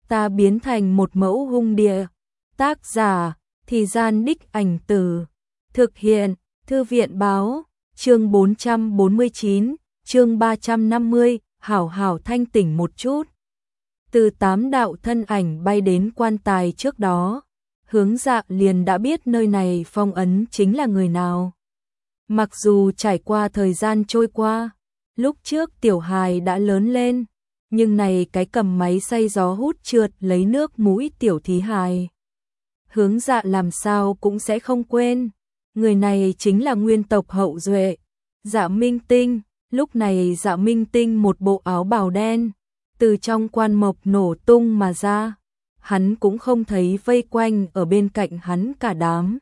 ta biến thành một mẫu hung địa. Tác giả, Thì Gian Đích Ảnh Từ. Thực hiện, Thư viện Báo. Chương 449, chương 350, hảo hảo thanh tỉnh một chút. Từ 8 đạo thân ảnh bay đến quan tài trước đó, Hướng Dạ liền đã biết nơi này phong ấn chính là người nào. Mặc dù trải qua thời gian trôi qua, lúc trước tiểu hài đã lớn lên, nhưng này cái cầm máy xay gió hút trượt lấy nước mũi tiểu thí hài. Hướng Dạ làm sao cũng sẽ không quên, người này chính là nguyên tộc hậu duệ, Dạ Minh Tinh. Lúc này Dạ Minh Tinh một bộ áo bào đen, từ trong quan mộc nổ tung mà ra, hắn cũng không thấy vây quanh ở bên cạnh hắn cả đám,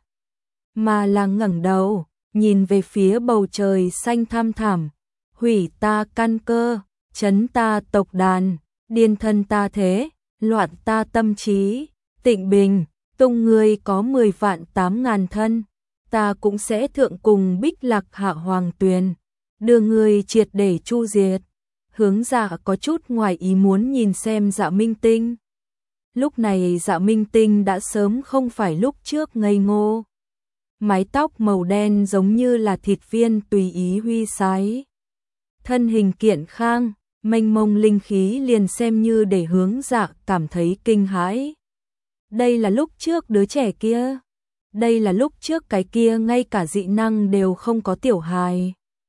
mà là ngẩng đầu, nhìn về phía bầu trời xanh thăm thẳm, hủy ta căn cơ, chấn ta tộc đàn, điên thân ta thế, loạn ta tâm trí, tịnh bình, tung ngươi có 10 vạn 8.000 thân, ta cũng sẽ thượng cùng Bích Lạc hạ hoàng tuyền, đưa ngươi triệt để chu diệt. Hướng Dạ có chút ngoài ý muốn nhìn xem Dạ Minh Tinh. Lúc này Dạ Minh Tinh đã sớm không phải lúc trước ngây ngô. Mái tóc màu đen giống như là thịt viên tùy ý huy sái. Thân hình kiện khang, mênh mông linh khí liền xem như để Hướng Dạ cảm thấy kinh hãi. Đây là lúc trước đứa trẻ kia. Đây là lúc trước cái kia ngay cả dị năng đều không có tiểu hài.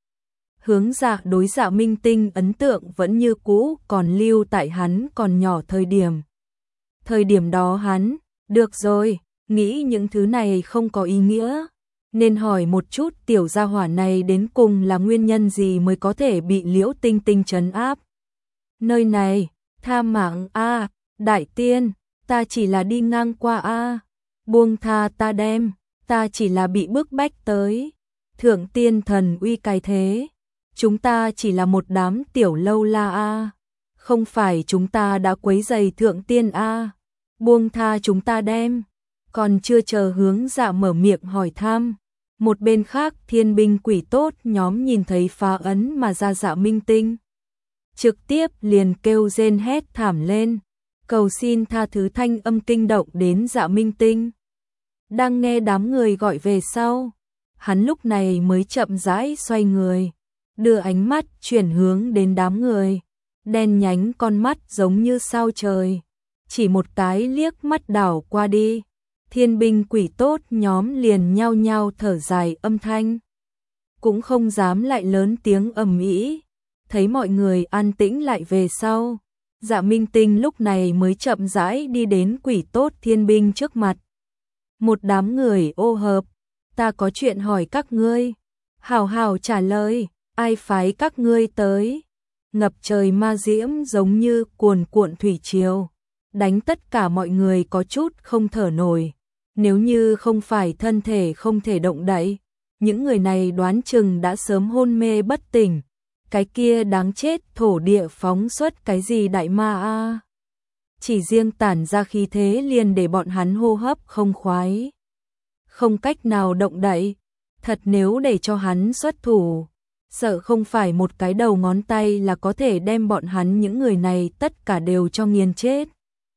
Hướng Dạ đối Dạ Minh Tinh ấn tượng vẫn như cũ còn lưu tại hắn còn nhỏ thời điểm. Thời điểm đó hắn, được rồi, nghĩ những thứ này không có ý nghĩa, nên hỏi một chút tiểu gia hỏa này đến cùng là nguyên nhân gì mới có thể bị Liễu Tinh Tinh trấn áp. Nơi này, tha mạng a, đại tiên, ta chỉ là đi ngang qua a, buông tha ta đem, ta chỉ là bị bức bách tới. Thượng tiên thần uy cái thế, chúng ta chỉ là một đám tiểu lâu la a, không phải chúng ta đã quấy rầy thượng tiên a, buông tha chúng ta đem. Còn chưa chờ Hướng Dạ mở miệng hỏi thăm, một bên khác thiên binh quỷ tốt nhóm nhìn thấy phá ấn mà ra Dạ Minh Tinh, trực tiếp liền kêu rên hét thảm lên, cầu xin tha thứ thanh âm kinh động đến Dạ Minh Tinh. Đang nghe đám người gọi về sau, hắn lúc này mới chậm rãi xoay người, đưa ánh mắt chuyển hướng đến đám người, đen nhánh con mắt giống như sao trời, chỉ một cái liếc mắt đảo qua đi, thiên binh quỷ tốt nhóm liền nhao nhao thở dài âm thanh, cũng không dám lại lớn tiếng ầm ĩ. Thấy mọi người an tĩnh lại về sau, Dạ Minh Tinh lúc này mới chậm rãi đi đến quỷ tốt thiên binh trước mặt. Một đám người ô hợp, ta có chuyện hỏi các ngươi, hảo hảo trả lời, ai phái các ngươi tới? Ngập trời ma diễm giống như cuồn cuộn thủy triều, đánh tất cả mọi người có chút không thở nổi. Nếu như không phải thân thể không thể động đậy, những người này đoán chừng đã sớm hôn mê bất tỉnh. Cái kia đáng chết thổ địa phóng xuất cái gì đại ma a? Chỉ riêng tản ra khí thế liền để bọn hắn hô hấp không khoái, không cách nào động đậy. Thật nếu để cho hắn xuất thủ, sợ không phải một cái đầu ngón tay là có thể đem bọn hắn những người này tất cả đều cho nghiền chết.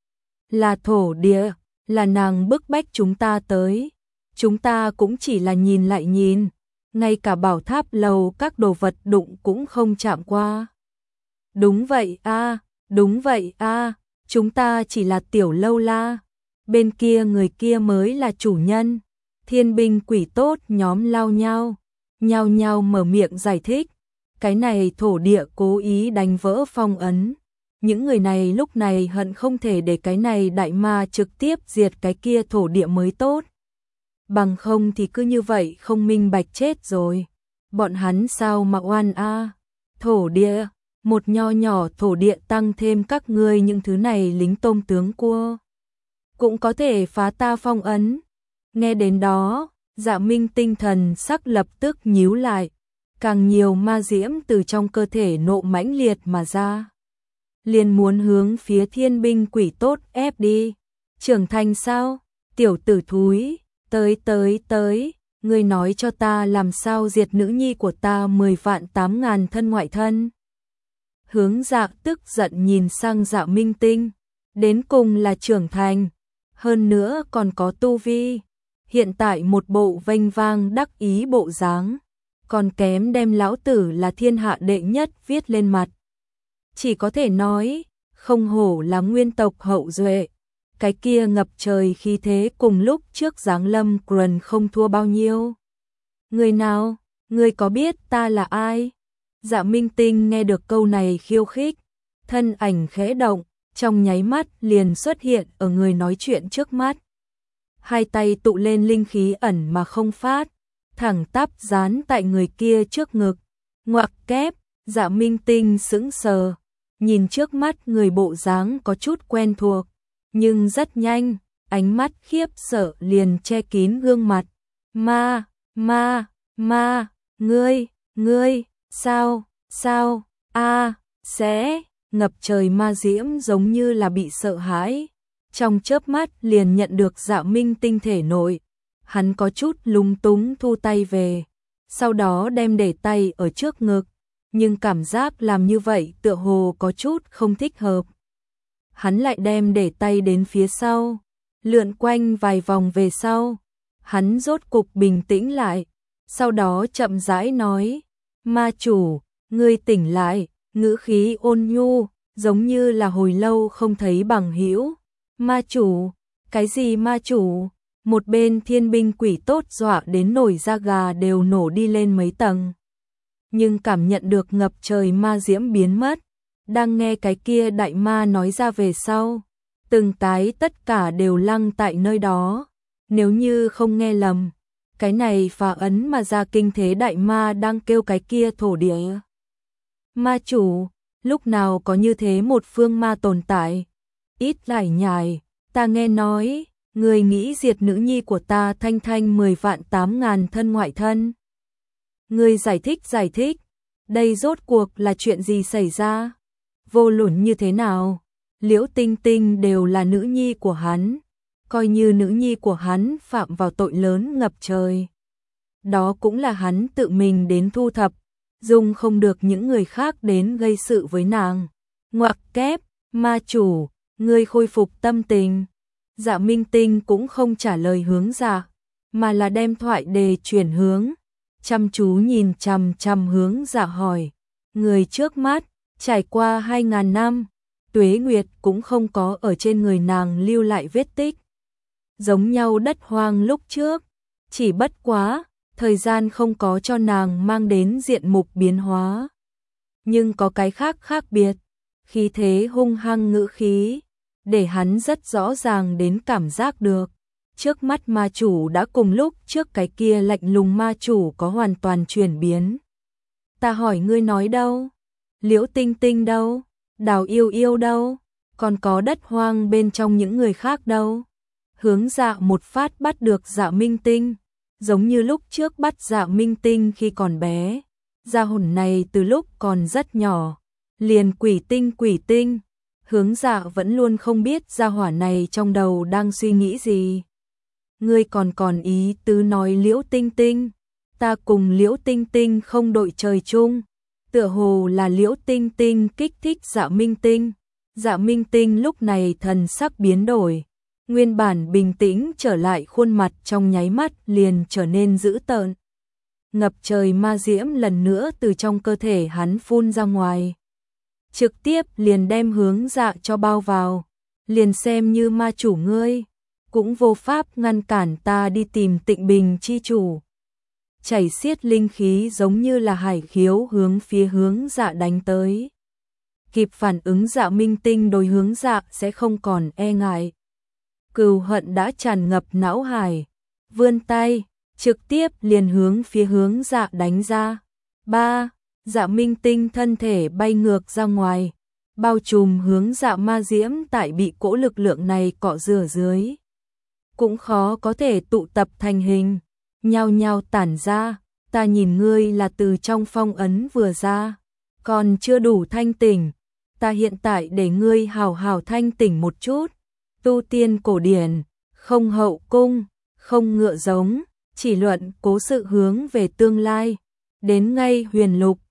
Là thổ địa, là nàng bức bách chúng ta tới, chúng ta cũng chỉ là nhìn lại nhìn, ngay cả bảo tháp lầu các đồ vật đụng cũng không chạm qua. Đúng vậy a, đúng vậy a, chúng ta chỉ là tiểu lâu la, bên kia người kia mới là chủ nhân. Thiên binh quỷ tốt nhóm lao nhao nhao mở miệng giải thích, cái này thổ địa cố ý đánh vỡ phong ấn. Những người này lúc này hận không thể để cái này đại ma trực tiếp diệt cái kia thổ địa mới tốt. Bằng không thì cứ như vậy không minh bạch chết rồi. Bọn hắn sao mà oan a? Thổ địa, một nho nhỏ thổ địa tăng thêm các ngươi những thứ này lính tôm tướng cua, cũng có thể phá ta phong ấn. Nghe đến đó, Dạ Minh tinh thần sắc lập tức nhíu lại, càng nhiều ma diễm từ trong cơ thể nộ mãnh liệt mà ra, liền muốn hướng phía thiên binh quỷ tốt ép đi. Trưởng thành sao? Tiểu tử thúi, tới, ngươi nói cho ta làm sao diệt nữ nhi của ta 10 vạn 8.000 thân ngoại thân. Hướng Dạ tức giận nhìn sang Dạ Minh Tinh, đến cùng là trưởng thành, hơn nữa còn có tu vi. Hiện tại một bộ vênh vang đắc ý bộ dáng, còn kém đem lão tử là thiên hạ đệ nhất viết lên mặt. Chỉ có thể nói, không hổ là nguyên tộc hậu duệ, cái kia ngập trời khí thế cùng lúc trước giáng lâm Quần không thua bao nhiêu. Người nào, người có biết ta là ai? Dạ Minh Tinh nghe được câu này khiêu khích, thân ảnh khẽ động, trong nháy mắt liền xuất hiện ở người nói chuyện trước mắt. Hai tay tụ lên linh khí ẩn mà không phát, thẳng tắp dán tại người kia trước ngực. Ngoặc kép, Dạ Minh Tinh sững sờ, nhìn trước mắt người bộ dáng có chút quen thuộc, nhưng rất nhanh, ánh mắt khiếp sợ liền che kín gương mặt. Ma, ngươi, sao, sẽ, ngập trời ma diễm giống như là bị sợ hãi. Trong chớp mắt liền nhận được Dạ Minh Tinh thể nội, hắn có chút lúng túng thu tay về, sau đó đem để tay ở trước ngực, nhưng cảm giác làm như vậy tựa hồ có chút không thích hợp. Hắn lại đem để tay đến phía sau, lượn quanh vài vòng về sau, hắn rốt cục bình tĩnh lại, sau đó chậm rãi nói, ma chủ, ngươi tỉnh lại, ngữ khí ôn nhu, giống như là hồi lâu không thấy bằng hữu. Ma chủ, cái gì ma chủ? Một bên thiên binh quỷ tốt dọa đến nổi da gà đều nổ đi lên mấy tầng. Nhưng cảm nhận được ngập trời ma diễm biến mất, đang nghe cái kia đại ma nói ra về sau, từng cái tất cả đều lăng tại nơi đó. Nếu như không nghe lầm, cái này phá ấn mà ra kinh thế đại ma đang kêu cái kia thổ địa. Ma chủ, lúc nào có như thế một phương ma tồn tại? Ít lải nhải, ta nghe nói, người nghĩ diệt nữ nhi của ta Thanh Thanh 10 vạn 8 ngàn thân ngoại thân. Người giải thích, đây rốt cuộc là chuyện gì xảy ra? Vô luận như thế nào? Liễu Tinh Tinh đều là nữ nhi của hắn, coi như nữ nhi của hắn phạm vào tội lớn ngập trời. Đó cũng là hắn tự mình đến thu thập, dùng không được những người khác đến gây sự với nàng. Ngoặc kép, ma chủ, ngươi khôi phục tâm tình. Dạ Minh Tinh cũng không trả lời hướng Dạ, mà là đem thoại đề chuyển hướng, chăm chú nhìn chằm hướng Dạ hỏi, người trước mắt, trải qua 2000 năm, tuế nguyệt cũng không có ở trên người nàng lưu lại vết tích. Giống nhau đất hoang lúc trước, chỉ bất quá, thời gian không có cho nàng mang đến diện mục biến hóa. Nhưng có cái khác biệt, khí thế hung hăng ngữ khí, để hắn rất rõ ràng đến cảm giác được. Trước mắt ma chủ đã cùng lúc trước cái kia lạnh lùng ma chủ có hoàn toàn chuyển biến. Ta hỏi ngươi nói đâu? Liễu Tinh Tinh đâu? Đào Yêu Yêu đâu? Còn có đất hoang bên trong những người khác đâu? Hướng Dạ một phát bắt được Dạ Minh Tinh, giống như lúc trước bắt Dạ Minh Tinh khi còn bé. Gia hồn này từ lúc còn rất nhỏ, liền quỷ tinh, Hướng Dạ vẫn luôn không biết gia hỏa này trong đầu đang suy nghĩ gì. Ngươi còn ý tứ nói Liễu Tinh Tinh, ta cùng Liễu Tinh Tinh không đội trời chung. Tựa hồ là Liễu Tinh Tinh kích thích Dạ Minh Tinh. Dạ Minh Tinh lúc này thần sắc biến đổi, nguyên bản bình tĩnh trở lại khuôn mặt trong nháy mắt liền trở nên dữ tợn. Ngập trời ma diễm lần nữa từ trong cơ thể hắn phun ra ngoài, trực tiếp liền đem Hướng Dạ cho bao vào, liền xem như ma chủ ngươi, cũng vô pháp ngăn cản ta đi tìm Tịnh Bình chi chủ. Chảy xiết linh khí giống như là hải khiếu hướng phía Hướng Dạ đánh tới. Kịp phản ứng Dạ Minh Tinh đối Hướng Dạ sẽ không còn e ngại. Cừu hận đã tràn ngập não hải, vươn tay, trực tiếp liền hướng phía Hướng Dạ đánh ra. Dạ Minh Tinh thân thể bay ngược ra ngoài, bao trùm Hướng Dạ ma diễm tại bị cỗ lực lượng này cọ rửa dưới. Cũng khó có thể tụ tập thành hình, nhao nhao tản ra, ta nhìn ngươi là từ trong phong ấn vừa ra, còn chưa đủ thanh tỉnh, ta hiện tại để ngươi hào hào thanh tỉnh một chút. Tu tiên cổ điển, không hậu cung, không ngựa giống, chỉ luận cố sự hướng về tương lai, đến ngay huyền lục,